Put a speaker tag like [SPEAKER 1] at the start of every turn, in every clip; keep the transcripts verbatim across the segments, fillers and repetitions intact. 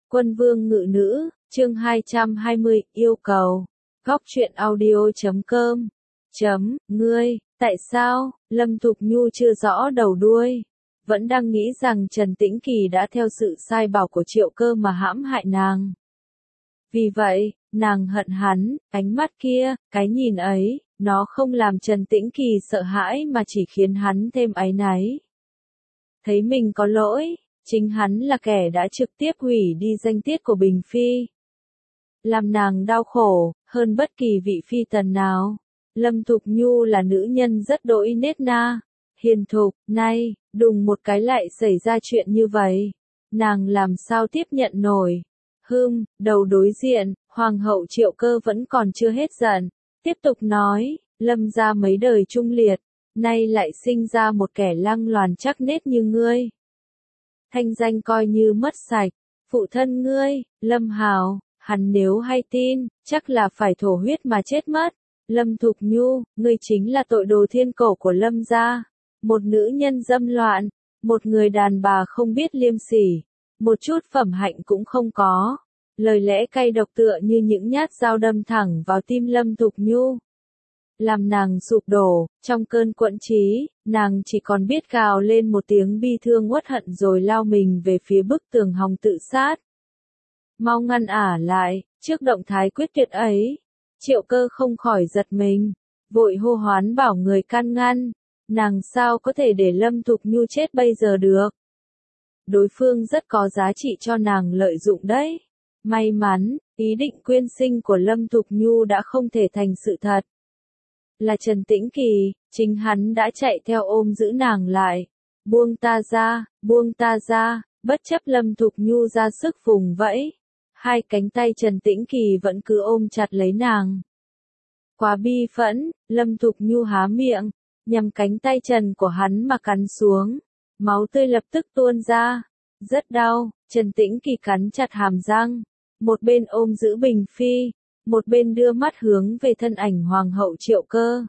[SPEAKER 1] Quân vương ngự nữ, chương hai trăm hai mươi, yêu cầu. Góc truyện audio chấm com. Chấm, ngươi, tại sao, Lâm Thục Nhu chưa rõ đầu đuôi. Vẫn đang nghĩ rằng Trần Tĩnh Kỳ đã theo sự sai bảo của Triệu Cơ mà hãm hại nàng. Vì vậy, nàng hận hắn, ánh mắt kia, cái nhìn ấy, nó không làm Trần Tĩnh Kỳ sợ hãi mà chỉ khiến hắn thêm áy náy. Thấy mình có lỗi, chính hắn là kẻ đã trực tiếp hủy đi danh tiết của Bình Phi. Làm nàng đau khổ, hơn bất kỳ vị phi tần nào. Lâm Thục Nhu là nữ nhân rất đỗi nết na, hiền thục, nay, đùng một cái lại xảy ra chuyện như vậy. Nàng làm sao tiếp nhận nổi. Hưm, đầu đối diện, Hoàng hậu Triệu Cơ vẫn còn chưa hết giận. Tiếp tục nói, Lâm gia mấy đời trung liệt, nay lại sinh ra một kẻ lăng loàn chắc nết như ngươi. Thanh danh coi như mất sạch, phụ thân ngươi, Lâm Hào, hắn nếu hay tin, chắc là phải thổ huyết mà chết mất. Lâm Thục Nhu, ngươi chính là tội đồ thiên cổ của Lâm gia, một nữ nhân dâm loạn, một người đàn bà không biết liêm sỉ, một chút phẩm hạnh cũng không có. Lời lẽ cay độc tựa như những nhát dao đâm thẳng vào tim Lâm Thục Nhu. Làm nàng sụp đổ, trong cơn quẫn trí, nàng chỉ còn biết gào lên một tiếng bi thương uất hận rồi lao mình về phía bức tường hòng tự sát. Mau ngăn ả lại, trước động thái quyết tuyệt ấy, Triệu Cơ không khỏi giật mình, vội hô hoán bảo người can ngăn, nàng sao có thể để Lâm Thục Nhu chết bây giờ được. Đối phương rất có giá trị cho nàng lợi dụng đấy. May mắn, ý định quyên sinh của Lâm Thục Nhu đã không thể thành sự thật. Là Trần Tĩnh Kỳ, chính hắn đã chạy theo ôm giữ nàng lại. Buông ta ra, buông ta ra, bất chấp Lâm Thục Nhu ra sức vùng vẫy. Hai cánh tay Trần Tĩnh Kỳ vẫn cứ ôm chặt lấy nàng. Quá bi phẫn, Lâm Thục Nhu há miệng, nhằm cánh tay Trần của hắn mà cắn xuống. Máu tươi lập tức tuôn ra. Rất đau, Trần Tĩnh Kỳ cắn chặt hàm răng. Một bên ôm giữ Bình Phi, một bên đưa mắt hướng về thân ảnh Hoàng hậu Triệu Cơ.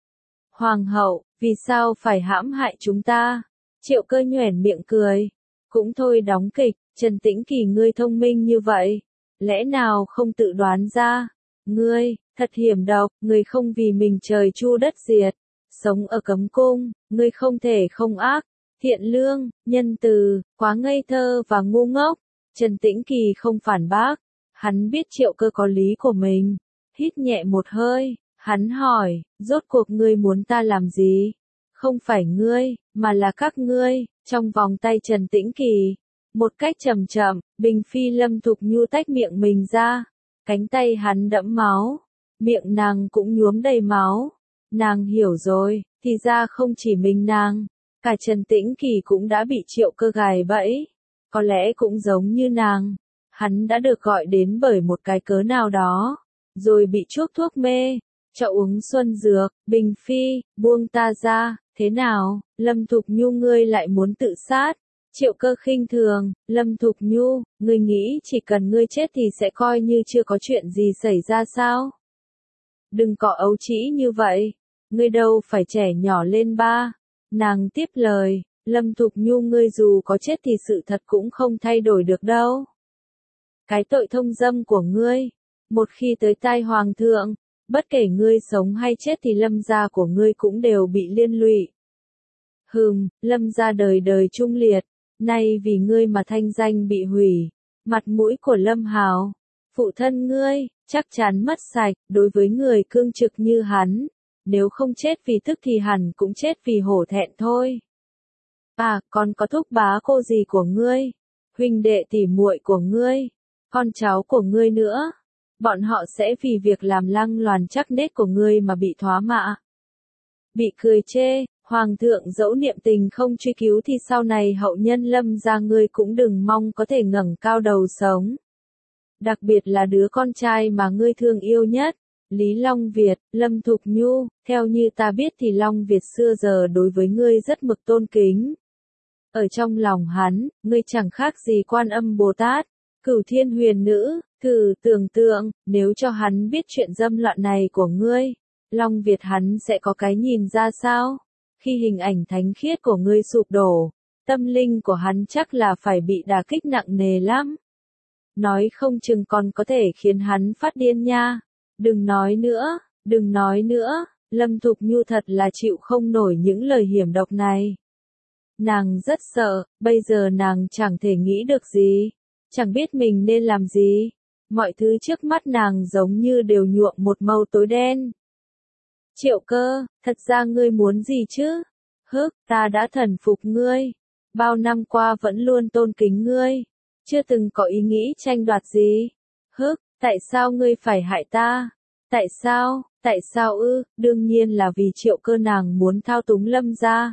[SPEAKER 1] Hoàng hậu, vì sao phải hãm hại chúng ta? Triệu Cơ nhoẻn miệng cười. Cũng thôi đóng kịch, Trần Tĩnh Kỳ ngươi thông minh như vậy. Lẽ nào không tự đoán ra? Ngươi, thật hiểm độc, ngươi không vì mình trời chu đất diệt. Sống ở cấm cung, ngươi không thể không ác, thiện lương, nhân từ, quá ngây thơ và ngu ngốc. Trần Tĩnh Kỳ không phản bác. Hắn biết Triệu Cơ có lý của mình. Hít nhẹ một hơi, hắn hỏi, rốt cuộc ngươi muốn ta làm gì? Không phải ngươi, mà là các ngươi. Trong vòng tay Trần Tĩnh Kỳ, một cách chậm chậm, Bình Phi Lâm Thục Nhu tách miệng mình ra. Cánh tay hắn đẫm máu, miệng nàng cũng nhuốm đầy máu. Nàng hiểu rồi, thì ra không chỉ mình nàng, cả Trần Tĩnh Kỳ cũng đã bị Triệu Cơ gài bẫy. Có lẽ cũng giống như nàng, hắn đã được gọi đến bởi một cái cớ nào đó, rồi bị chuốc thuốc mê, cho uống xuân dược. Bình Phi, buông ta ra, thế nào, Lâm Thục Nhu ngươi lại muốn tự sát? Triệu Cơ khinh thường, Lâm Thục Nhu, ngươi nghĩ chỉ cần ngươi chết thì sẽ coi như chưa có chuyện gì xảy ra sao? Đừng có ấu trĩ như vậy, ngươi đâu phải trẻ nhỏ lên ba. Nàng tiếp lời, Lâm Thục Nhu ngươi dù có chết thì sự thật cũng không thay đổi được đâu. Cái tội thông dâm của ngươi, một khi tới tai Hoàng thượng, bất kể ngươi sống hay chết thì Lâm gia của ngươi cũng đều bị liên lụy. Hừm, Lâm gia đời đời trung liệt, nay vì ngươi mà thanh danh bị hủy, mặt mũi của Lâm Hào, phụ thân ngươi, chắc chắn mất sạch. Đối với người cương trực như hắn, nếu không chết vì tức thì hẳn cũng chết vì hổ thẹn thôi. À, còn có thúc bá cô gì của ngươi, huynh đệ tỉ muội của ngươi, con cháu của ngươi nữa. Bọn họ sẽ vì việc làm lăng loàn chắc nết của ngươi mà bị thoá mạ, bị cười chê. Hoàng thượng dẫu niệm tình không truy cứu thì sau này hậu nhân Lâm gia ngươi cũng đừng mong có thể ngẩng cao đầu sống. Đặc biệt là đứa con trai mà ngươi thương yêu nhất, Lý Long Việt. Lâm Thục Nhu, theo như ta biết thì Long Việt xưa giờ đối với ngươi rất mực tôn kính. Ở trong lòng hắn, ngươi chẳng khác gì Quan Âm Bồ Tát, Cửu Thiên Huyền Nữ. Thử tưởng tượng, nếu cho hắn biết chuyện dâm loạn này của ngươi, Long Việt hắn sẽ có cái nhìn ra sao? Khi hình ảnh thánh khiết của ngươi sụp đổ, tâm linh của hắn chắc là phải bị đả kích nặng nề lắm. nói không chừng còn có thể khiến hắn phát điên nha. Đừng nói nữa, đừng nói nữa, Lâm Thục Nhu thật là chịu không nổi những lời hiểm độc này. Nàng rất sợ, bây giờ nàng chẳng thể nghĩ được gì, chẳng biết mình nên làm gì. Mọi thứ trước mắt nàng giống như đều nhuộm một màu tối đen. Triệu Cơ, thật ra ngươi muốn gì chứ? Hức, ta đã thần phục ngươi. Bao năm qua vẫn luôn tôn kính ngươi. Chưa từng có ý nghĩ tranh đoạt gì. Hức, tại sao ngươi phải hại ta? Tại sao, tại sao ư? Đương nhiên là vì Triệu Cơ nàng muốn thao túng Lâm gia.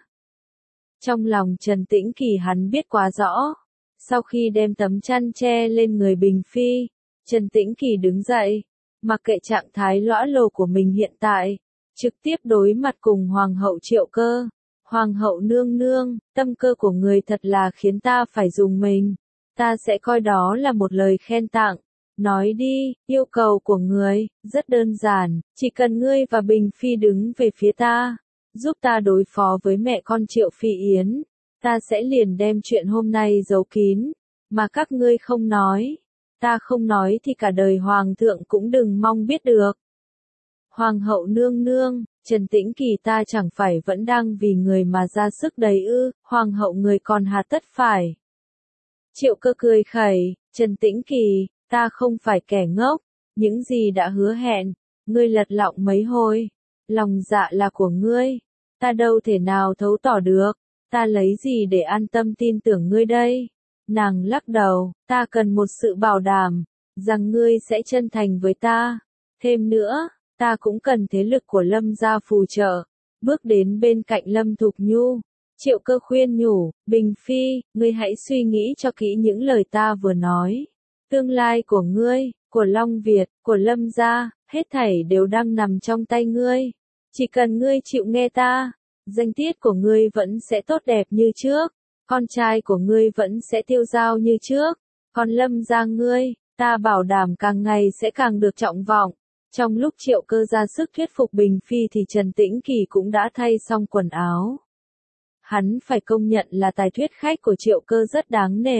[SPEAKER 1] Trong lòng Trần Tĩnh Kỳ hắn biết quá rõ. Sau khi đem tấm chăn che lên người Bình Phi, Trần Tĩnh Kỳ đứng dậy, mặc kệ trạng thái lõa lồ của mình hiện tại, trực tiếp đối mặt cùng Hoàng hậu Triệu Cơ. Hoàng hậu nương nương, tâm cơ của người thật là khiến ta phải dùng mình. Ta sẽ coi đó là một lời khen tặng. Nói đi, yêu cầu của người, rất đơn giản, chỉ cần ngươi và Bình Phi đứng về phía ta, giúp ta đối phó với mẹ con Triệu Phi Yến, ta sẽ liền đem chuyện hôm nay giấu kín, mà các ngươi không nói. Ta không nói thì cả đời Hoàng thượng cũng đừng mong biết được. Hoàng hậu nương nương, Trần Tĩnh Kỳ ta chẳng phải vẫn đang vì người mà ra sức đầy ư, Hoàng hậu người còn hà tất phải. Triệu Cơ cười khẩy, Trần Tĩnh Kỳ, ta không phải kẻ ngốc, những gì đã hứa hẹn, ngươi lật lọng mấy hồi, lòng dạ là của ngươi, ta đâu thể nào thấu tỏ được, ta lấy gì để an tâm tin tưởng ngươi đây? Nàng lắc đầu, ta cần một sự bảo đảm, rằng ngươi sẽ chân thành với ta, thêm nữa, ta cũng cần thế lực của Lâm gia phù trợ. Bước đến bên cạnh Lâm Thục Nhu, Triệu Cơ khuyên nhủ, Bình Phi, ngươi hãy suy nghĩ cho kỹ những lời ta vừa nói. Tương lai của ngươi, của Long Việt, của Lâm gia, hết thảy đều đang nằm trong tay ngươi. Chỉ cần ngươi chịu nghe ta, danh tiết của ngươi vẫn sẽ tốt đẹp như trước, con trai của ngươi vẫn sẽ tiêu dao như trước, còn Lâm gia ngươi, ta bảo đảm càng ngày sẽ càng được trọng vọng. Trong lúc Triệu Cơ ra sức thuyết phục Bình Phi thì Trần Tĩnh Kỳ cũng đã thay xong quần áo. Hắn phải công nhận là tài thuyết khách của Triệu Cơ rất đáng nể.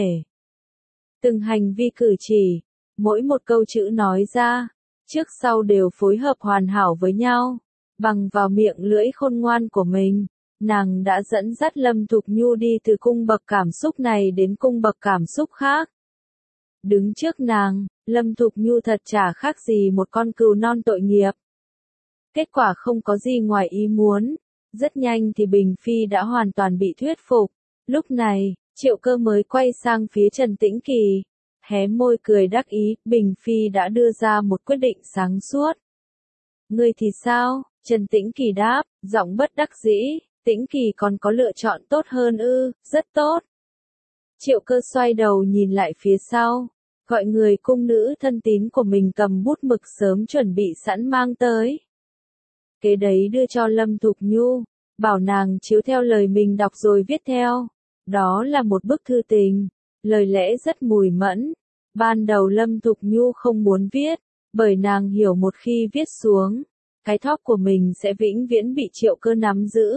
[SPEAKER 1] Từng hành vi cử chỉ, mỗi một câu chữ nói ra, trước sau đều phối hợp hoàn hảo với nhau. Bằng vào miệng lưỡi khôn ngoan của mình, nàng đã dẫn dắt Lâm Thục Nhu đi từ cung bậc cảm xúc này đến cung bậc cảm xúc khác. Đứng trước nàng, Lâm Thục Nhu thật chả khác gì một con cừu non tội nghiệp. Kết quả không có gì ngoài ý muốn. Rất nhanh thì Bình Phi đã hoàn toàn bị thuyết phục. Lúc này, Triệu Cơ mới quay sang phía Trần Tĩnh Kỳ. Hé môi cười đắc ý, Bình Phi đã đưa ra một quyết định sáng suốt. Ngươi thì sao? Trần Tĩnh Kỳ đáp, giọng bất đắc dĩ. Tĩnh Kỳ còn có lựa chọn tốt hơn ư, rất tốt. Triệu Cơ xoay đầu nhìn lại phía sau, gọi người cung nữ thân tín của mình cầm bút mực sớm chuẩn bị sẵn mang tới. Kế đấy đưa cho Lâm Thục Nhu, bảo nàng chiếu theo lời mình đọc rồi viết theo. Đó là một bức thư tình, lời lẽ rất mùi mẫn. Ban đầu Lâm Thục Nhu không muốn viết, bởi nàng hiểu một khi viết xuống, cái thóp của mình sẽ vĩnh viễn bị Triệu Cơ nắm giữ.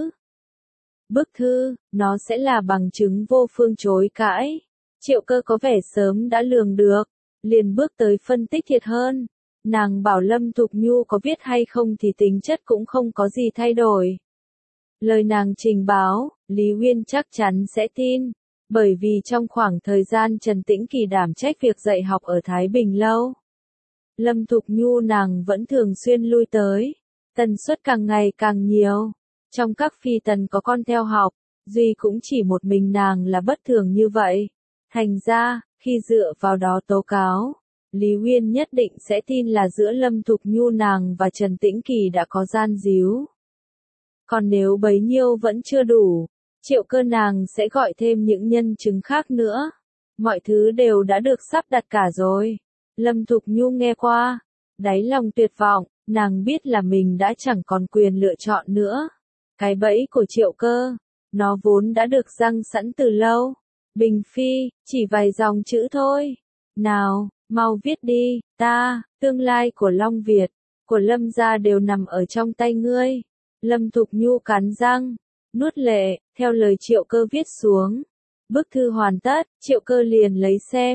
[SPEAKER 1] Bức thư, nó sẽ là bằng chứng vô phương chối cãi. Triệu Cơ có vẻ sớm đã lường được, liền bước tới phân tích thiệt hơn. Nàng bảo Lâm Thục Nhu có viết hay không thì tính chất cũng không có gì thay đổi. Lời nàng trình báo, Lý Uyên chắc chắn sẽ tin, bởi vì trong khoảng thời gian Trần Tĩnh Kỳ đảm trách việc dạy học ở Thái Bình Lâu, Lâm Thục Nhu nàng vẫn thường xuyên lui tới, tần suất càng ngày càng nhiều. Trong các phi tần có con theo học, duy cũng chỉ một mình nàng là bất thường như vậy. Thành ra, khi dựa vào đó tố cáo, Lý Uyên nhất định sẽ tin là giữa Lâm Thục Nhu nàng và Trần Tĩnh Kỳ đã có gian díu. Còn nếu bấy nhiêu vẫn chưa đủ, Triệu Cơ nàng sẽ gọi thêm những nhân chứng khác nữa. Mọi thứ đều đã được sắp đặt cả rồi. Lâm Thục Nhu nghe qua, đáy lòng tuyệt vọng, nàng biết là mình đã chẳng còn quyền lựa chọn nữa. Cái bẫy của Triệu Cơ, nó vốn đã được răng sẵn từ lâu. Bình Phi, chỉ vài dòng chữ thôi. Nào, mau viết đi, ta, tương lai của Long Việt, của Lâm gia đều nằm ở trong tay ngươi. Lâm Thục Nhu cắn răng, nuốt lệ, theo lời Triệu Cơ viết xuống. Bức thư hoàn tất, Triệu Cơ liền lấy xem.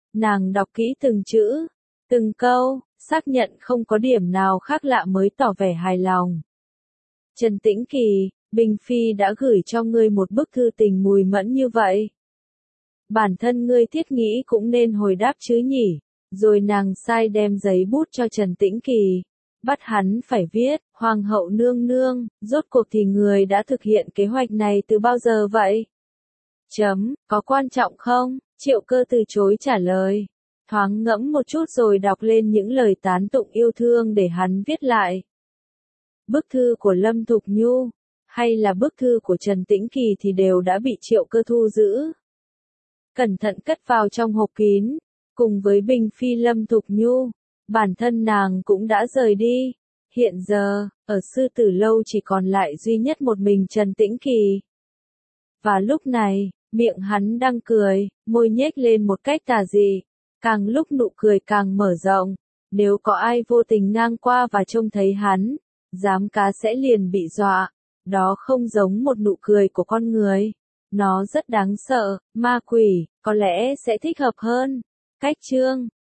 [SPEAKER 1] Nàng đọc kỹ từng chữ, từng câu, xác nhận không có điểm nào khác lạ mới tỏ vẻ hài lòng. Trần Tĩnh Kỳ, Bình Phi đã gửi cho ngươi một bức thư tình mùi mẫn như vậy. Bản thân ngươi thiết nghĩ cũng nên hồi đáp chứ nhỉ. Rồi nàng sai đem giấy bút cho Trần Tĩnh Kỳ. Bắt hắn phải viết, Hoàng hậu nương nương, rốt cuộc thì người đã thực hiện kế hoạch này từ bao giờ vậy? Chấm, có quan trọng không? Triệu Cơ từ chối trả lời. Thoáng ngẫm một chút rồi đọc lên những lời tán tụng yêu thương để hắn viết lại. Bức thư của Lâm Thục Nhu, hay là bức thư của Trần Tĩnh Kỳ thì đều đã bị Triệu Cơ thu giữ. Cẩn thận cất vào trong hộp kín, cùng với Bình Phi Lâm Thục Nhu, bản thân nàng cũng đã rời đi. Hiện giờ, ở Sư Tử Lâu chỉ còn lại duy nhất một mình Trần Tĩnh Kỳ. Và lúc này, miệng hắn đang cười, môi nhếch lên một cách tà dị, càng lúc nụ cười càng mở rộng. Nếu có ai vô tình ngang qua và trông thấy hắn, dám cá sẽ liền bị dọa. Đó không giống một nụ cười của con người. Nó rất đáng sợ, ma quỷ, có lẽ sẽ thích hợp hơn. Cách chương